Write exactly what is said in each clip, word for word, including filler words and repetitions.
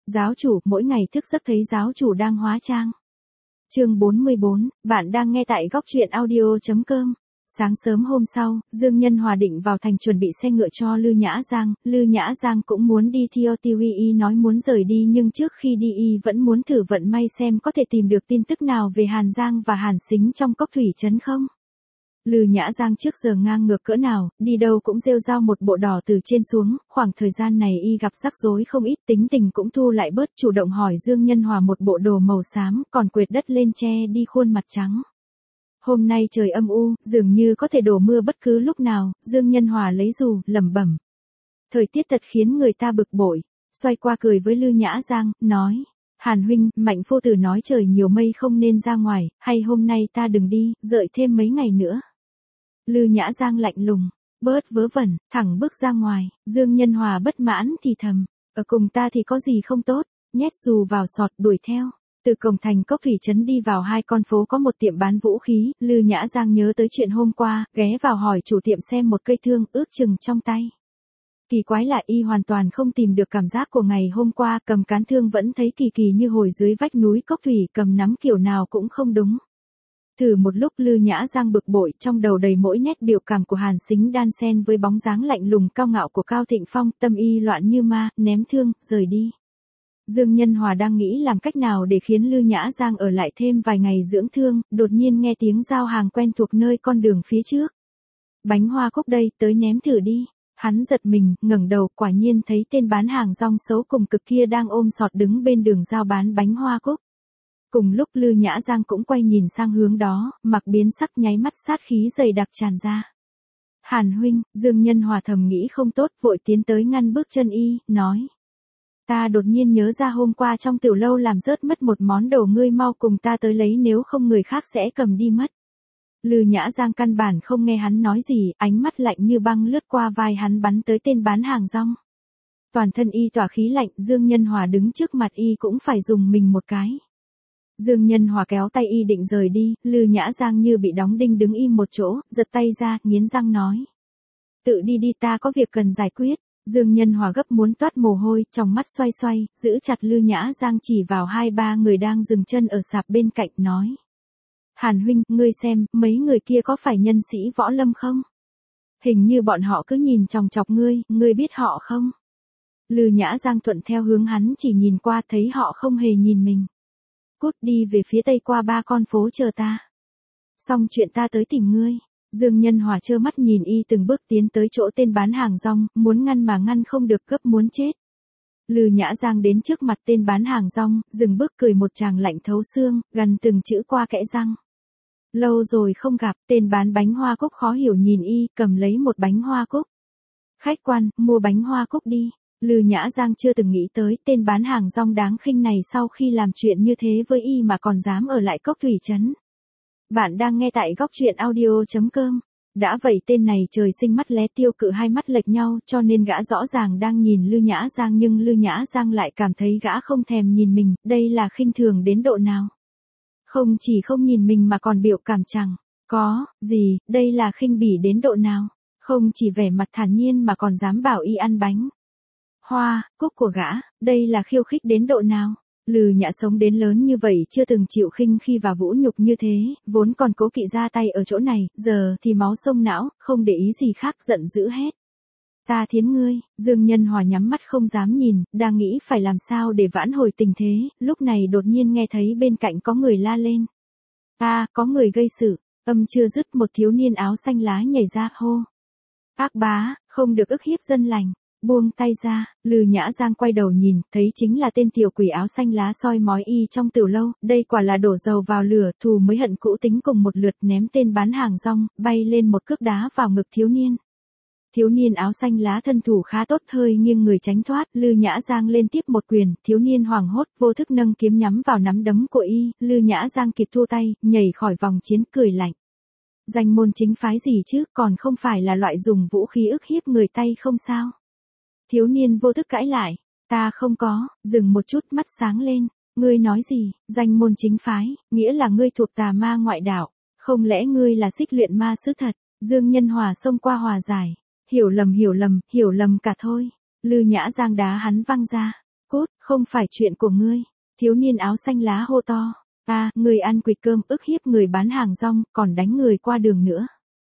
Giáo chủ, mỗi ngày thức giấc thấy giáo chủ đang hóa trang. Chương bốn mươi bốn, bạn đang nghe tại góc truyện audio chấm com. Sáng sớm hôm sau, Dương Nhân Hòa định vào thành chuẩn bị xe ngựa cho Lư Nhã Giang, Lư Nhã Giang cũng muốn đi theo Tiêu Y nói muốn rời đi nhưng trước khi đi y vẫn muốn thử vận may xem có thể tìm được tin tức nào về Hàn Giang và Hàn Sính trong cốc thủy trấn không. Lư Nhã Giang trước giờ ngang ngược cỡ nào, đi đâu cũng rêu rao một bộ đỏ từ trên xuống, khoảng thời gian này y gặp rắc rối không ít, tính tình cũng thu lại bớt, chủ động hỏi Dương Nhân Hòa một bộ đồ màu xám, còn quệt đất lên che đi khuôn mặt trắng. Hôm nay trời âm u, dường như có thể đổ mưa bất cứ lúc nào, Dương Nhân Hòa lấy dù, lẩm bẩm. Thời tiết thật khiến người ta bực bội, xoay qua cười với Lư Nhã Giang, nói. Hàn huynh, Mạnh phu tử nói trời nhiều mây không nên ra ngoài, hay hôm nay ta đừng đi, đợi thêm mấy ngày nữa. Lư Nhã Giang lạnh lùng, bớt vớ vẩn, thẳng bước ra ngoài, Dương Nhân Hòa bất mãn thì thầm, ở cùng ta thì có gì không tốt, nhét dù vào sọt đuổi theo. Từ cổng thành cốc thủy trấn đi vào hai con phố có một tiệm bán vũ khí, Lư Nhã Giang nhớ tới chuyện hôm qua, ghé vào hỏi chủ tiệm xem một cây thương ước chừng trong tay. Kỳ quái là y hoàn toàn không tìm được cảm giác của ngày hôm qua, cầm cán thương vẫn thấy kỳ kỳ như hồi dưới vách núi cốc thủy, cầm nắm kiểu nào cũng không đúng. Thử một lúc Lư Nhã Giang bực bội, trong đầu đầy mỗi nét biểu cảm của Hàn Sính đan xen với bóng dáng lạnh lùng cao ngạo của Cao Thịnh Phong, tâm y loạn như ma, ném thương, rời đi. Dương Nhân Hòa đang nghĩ làm cách nào để khiến Lư Nhã Giang ở lại thêm vài ngày dưỡng thương, đột nhiên nghe tiếng giao hàng quen thuộc nơi con đường phía trước. Bánh hoa cúc đây, tới ném thử đi. Hắn giật mình, ngẩng đầu, quả nhiên thấy tên bán hàng rong xấu cùng cực kia đang ôm sọt đứng bên đường giao bán bánh hoa cúc. Cùng lúc Lư Nhã Giang cũng quay nhìn sang hướng đó, mặc biến sắc nháy mắt sát khí dày đặc tràn ra. Hàn huynh, Dương Nhân Hòa thầm nghĩ không tốt, vội tiến tới ngăn bước chân y, nói. Ta đột nhiên nhớ ra hôm qua trong tiểu lâu làm rớt mất một món đồ, ngươi mau cùng ta tới lấy nếu không người khác sẽ cầm đi mất. Lư Nhã Giang căn bản không nghe hắn nói gì, ánh mắt lạnh như băng lướt qua vai hắn bắn tới tên bán hàng rong. Toàn thân y tỏa khí lạnh, Dương Nhân Hòa đứng trước mặt y cũng phải dùng mình một cái. Dương Nhân Hòa kéo tay y định rời đi, Lư Nhã Giang như bị đóng đinh đứng im một chỗ, giật tay ra, nghiến răng nói. Tự đi đi, ta có việc cần giải quyết. Dương Nhân Hòa gấp muốn toát mồ hôi, trong mắt xoay xoay, giữ chặt Lư Nhã Giang chỉ vào hai ba người đang dừng chân ở sạp bên cạnh, nói. Hàn huynh, ngươi xem, mấy người kia có phải nhân sĩ võ lâm không? Hình như bọn họ cứ nhìn chòng chọc ngươi, ngươi biết họ không? Lư Nhã Giang thuận theo hướng hắn chỉ nhìn qua, thấy họ không hề nhìn mình. Cút đi về phía tây qua ba con phố chờ ta. Xong chuyện ta tới tìm ngươi. Dương Nhân Hòa trơ mắt nhìn y từng bước tiến tới chỗ tên bán hàng rong, muốn ngăn mà ngăn không được, gấp muốn chết. Lư Nhã Giang đến trước mặt tên bán hàng rong, dừng bước cười một tràng lạnh thấu xương, gằn từng chữ qua kẽ răng. Lâu rồi không gặp, tên bán bánh hoa cúc khó hiểu nhìn y, cầm lấy một bánh hoa cúc. Khách quan, mua bánh hoa cúc đi. Lư Nhã Giang chưa từng nghĩ tới tên bán hàng rong đáng khinh này sau khi làm chuyện như thế với y mà còn dám ở lại cốc thủy trấn. Bạn đang nghe tại góc truyện audio chấm com. Đã vậy tên này trời sinh mắt lé tiêu cự, hai mắt lệch nhau, cho nên gã rõ ràng đang nhìn Lư Nhã Giang nhưng Lư Nhã Giang lại cảm thấy gã không thèm nhìn mình, đây là khinh thường đến độ nào. Không chỉ không nhìn mình mà còn biểu cảm chẳng có gì, đây là khinh bỉ đến độ nào. Không chỉ vẻ mặt thản nhiên mà còn dám bảo y ăn bánh hoa cúc của gã, đây là khiêu khích đến độ nào. Lư Nhã sống đến lớn như vậy chưa từng chịu khinh khi và vũ nhục như thế, vốn còn cố kỵ ra tay ở chỗ này, giờ thì máu sông não, không để ý gì khác, giận dữ hét. Ta thiến ngươi. Dương Nhân Hòa nhắm mắt không dám nhìn, đang nghĩ phải làm sao để vãn hồi tình thế, lúc này đột nhiên nghe thấy bên cạnh có người la lên. À, có người gây sự. Âm chưa dứt một thiếu niên áo xanh lá nhảy ra, hô. Ác bá, không được ức hiếp dân lành. Buông tay ra, Lư Nhã Giang quay đầu nhìn, thấy chính là tên tiểu quỷ áo xanh lá soi mói y trong tiểu lâu, đây quả là đổ dầu vào lửa, thù mới hận cũ tính cùng một lượt, ném tên bán hàng rong, bay lên một cước đá vào ngực thiếu niên. Thiếu niên áo xanh lá thân thủ khá tốt, hơi nghiêng người tránh thoát, Lư Nhã Giang lên tiếp một quyền, thiếu niên hoảng hốt, vô thức nâng kiếm nhắm vào nắm đấm của y, Lư Nhã Giang kịp thua tay, nhảy khỏi vòng chiến, cười lạnh. Danh môn chính phái gì chứ, còn không phải là loại dùng vũ khí ức hiếp người tay không sao? Thiếu niên vô thức cãi lại, ta không có, dừng một chút, mắt sáng lên, ngươi nói gì, danh môn chính phái, nghĩa là ngươi thuộc tà ma ngoại đạo, không lẽ ngươi là xích luyện ma sứ thật? Dương Nhân Hòa xông qua hòa giải, hiểu lầm hiểu lầm, hiểu lầm cả thôi. Lư Nhã Giang đá hắn văng ra, Cút, không phải chuyện của ngươi. Thiếu niên áo xanh lá hô to. À, người ăn quỵt cơm ức hiếp người bán hàng rong, còn đánh người qua đường nữa.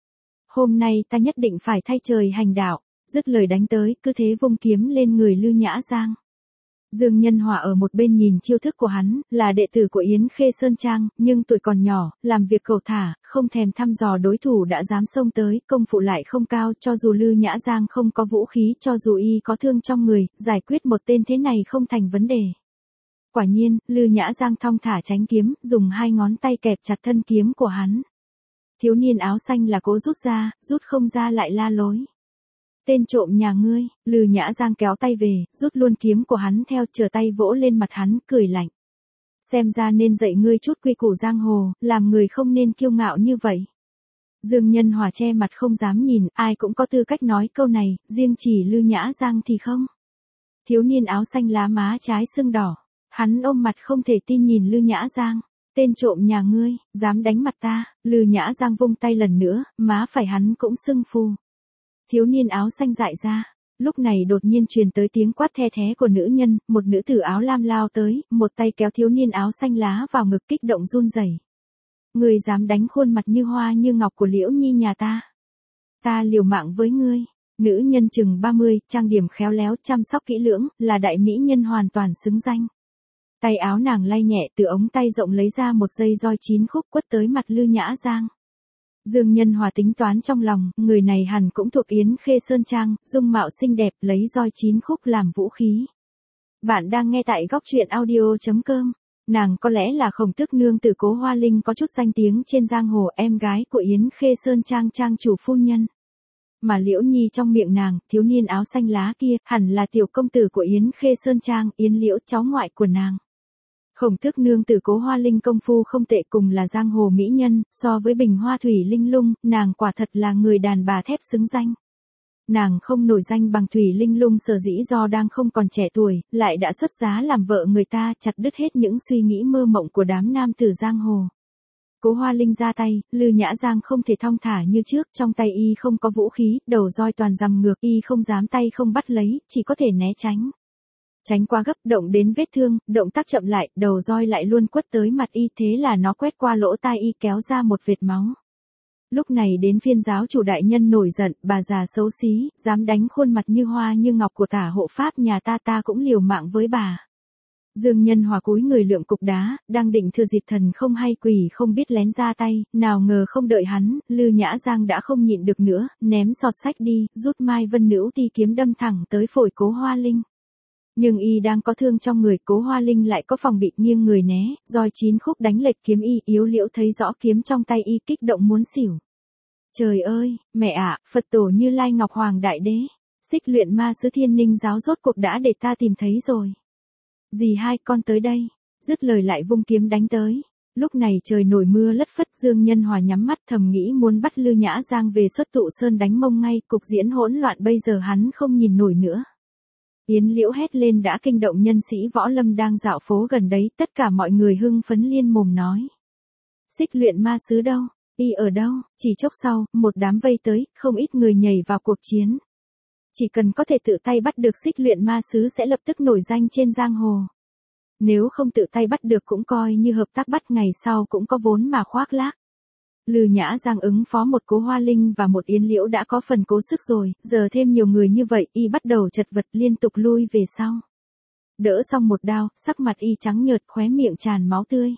Hôm nay ta nhất định phải thay trời hành đạo. Dứt lời đánh tới, cứ thế vung kiếm lên người Lư Nhã Giang. Dương Nhân Hòa ở một bên nhìn chiêu thức của hắn, là đệ tử của Yến Khê Sơn Trang, nhưng tuổi còn nhỏ, làm việc cẩu thả, không thèm thăm dò đối thủ đã dám xông tới, công phu lại không cao, cho dù Lư Nhã Giang không có vũ khí, cho dù y có thương trong người, giải quyết một tên thế này không thành vấn đề. Quả nhiên, Lư Nhã Giang thong thả tránh kiếm, dùng hai ngón tay kẹp chặt thân kiếm của hắn. Thiếu niên áo xanh là cố rút ra, rút không ra lại la lối. Tên trộm nhà ngươi, Lư Nhã Giang kéo tay về, rút luôn kiếm của hắn theo, trở tay vỗ lên mặt hắn, cười lạnh. Xem ra nên dạy ngươi chút quy củ giang hồ, làm người không nên kiêu ngạo như vậy. Dương Nhân Hòa che mặt không dám nhìn, ai cũng có tư cách nói câu này, riêng chỉ Lư Nhã Giang thì không. Thiếu niên áo xanh lá má trái sưng đỏ, hắn ôm mặt không thể tin nhìn Lư Nhã Giang. Tên trộm nhà ngươi, dám đánh mặt ta, Lư Nhã Giang vung tay lần nữa, má phải hắn cũng sưng phù. Thiếu niên áo xanh dại ra, lúc này đột nhiên truyền tới tiếng quát the thé của nữ nhân, một nữ tử áo lam lao tới, một tay kéo thiếu niên áo xanh lá vào ngực kích động run rẩy. Ngươi dám đánh khuôn mặt như hoa như ngọc của Liễu Nhi nhà ta. Ta liều mạng với ngươi. Nữ nhân chừng ba mươi, trang điểm khéo léo, chăm sóc kỹ lưỡng, là đại mỹ nhân hoàn toàn xứng danh. Tay áo nàng lay nhẹ, từ ống tay rộng lấy ra một dây roi chín khúc quất tới mặt Lư Nhã Giang. Dương Nhân Hòa tính toán trong lòng, người này hẳn cũng thuộc Yến Khê Sơn Trang, dung mạo xinh đẹp, lấy roi chín khúc làm vũ khí. Bạn đang nghe tại góc truyện audio chấm com. Nàng có lẽ là Khổng Tước nương tử Cố Hoa Linh, có chút danh tiếng trên giang hồ, em gái của Yến Khê Sơn Trang trang chủ phu nhân. Mà Liễu Nhi trong miệng nàng, thiếu niên áo xanh lá kia, hẳn là tiểu công tử của Yến Khê Sơn Trang, Yến Liễu cháu ngoại của nàng. Khổng Tước nương tử Cố Hoa Linh công phu không tệ, cùng là giang hồ mỹ nhân, so với Bình Hoa Thủy Linh Lung, nàng quả thật là người đàn bà thép xứng danh. Nàng không nổi danh bằng Thủy Linh Lung sở dĩ do đang không còn trẻ tuổi, lại đã xuất giá làm vợ người ta, chặt đứt hết những suy nghĩ mơ mộng của đám nam tử giang hồ. Cố Hoa Linh ra tay, Lư Nhã Giang không thể thong thả như trước, trong tay y không có vũ khí, đầu roi toàn rằm ngược, y không dám tay không bắt lấy, chỉ có thể né tránh. Tránh quá gấp, động đến vết thương, động tác chậm lại, đầu roi lại luôn quất tới mặt y, thế là nó quét qua lỗ tai y, kéo ra một vệt máu. Lúc này đến phiên giáo chủ đại nhân nổi giận, bà già xấu xí, dám đánh khuôn mặt như hoa như ngọc của tả hộ pháp nhà ta, ta cũng liều mạng với bà. Dương Nhân Hòa cúi người lượm cục đá, đang định thừa dịp thần không hay quỷ không biết lén ra tay, nào ngờ không đợi hắn, Lư Nhã Giang đã không nhịn được nữa, ném sọt sách đi, rút Mai Vân Nữ Ti kiếm đâm thẳng tới phổi Cố Hoa Linh. Nhưng y đang có thương trong người, Cố Hoa Linh lại có phòng bị, nghiêng người né, roi chín khúc đánh lệch kiếm y, yếu liễu thấy rõ kiếm trong tay y, kích động muốn xỉu. Trời ơi, mẹ ạ, Phật tổ Như Lai Ngọc Hoàng Đại Đế, Xích Luyện Ma Sứ Thiên Ninh giáo rốt cuộc đã để ta tìm thấy rồi. Dì hai con tới đây, dứt lời lại vung kiếm đánh tới. Lúc này trời nổi mưa lất phất, Dương Nhân Hòa nhắm mắt thầm nghĩ muốn bắt Lư Nhã Giang về Xuất Tụ Sơn đánh mông ngay, cục diễn hỗn loạn bây giờ hắn không nhìn nổi nữa. Yến Liễu hét lên đã kinh động nhân sĩ võ lâm đang dạo phố gần đấy, tất cả mọi người hưng phấn liên mồm nói. Xích Luyện Ma Sứ đâu? Y ở đâu? Chỉ chốc sau, một đám vây tới, không ít người nhảy vào cuộc chiến. Chỉ cần có thể tự tay bắt được Xích Luyện Ma Sứ sẽ lập tức nổi danh trên giang hồ. Nếu không tự tay bắt được cũng coi như hợp tác, bắt ngày sau cũng có vốn mà khoác lác. Lư Nhã Giang ứng phó một Cố Hoa Linh và một Yến Liễu đã có phần cố sức rồi, giờ thêm nhiều người như vậy, y bắt đầu chật vật liên tục lui về sau. Đỡ xong một đao, sắc mặt y trắng nhợt, khóe miệng tràn máu tươi.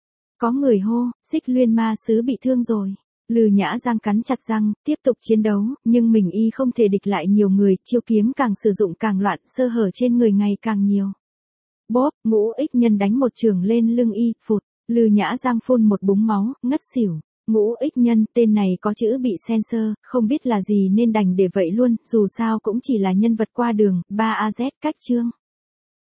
Có người hô, Xích Luyện Ma Sứ bị thương rồi. Lư Nhã Giang cắn chặt răng, tiếp tục chiến đấu, nhưng mình y không thể địch lại nhiều người, chiêu kiếm càng sử dụng càng loạn, sơ hở trên người ngày càng nhiều. Bóp, Ngũ Ích Nhân đánh một chưởng lên lưng y, phụt, Lư Nhã Giang phun một búng máu, ngất xỉu. Ngũ Ích Nhân, tên này có chữ bị censor, không biết là gì nên đành để vậy luôn, dù sao cũng chỉ là nhân vật qua đường, ba a zét cách chương.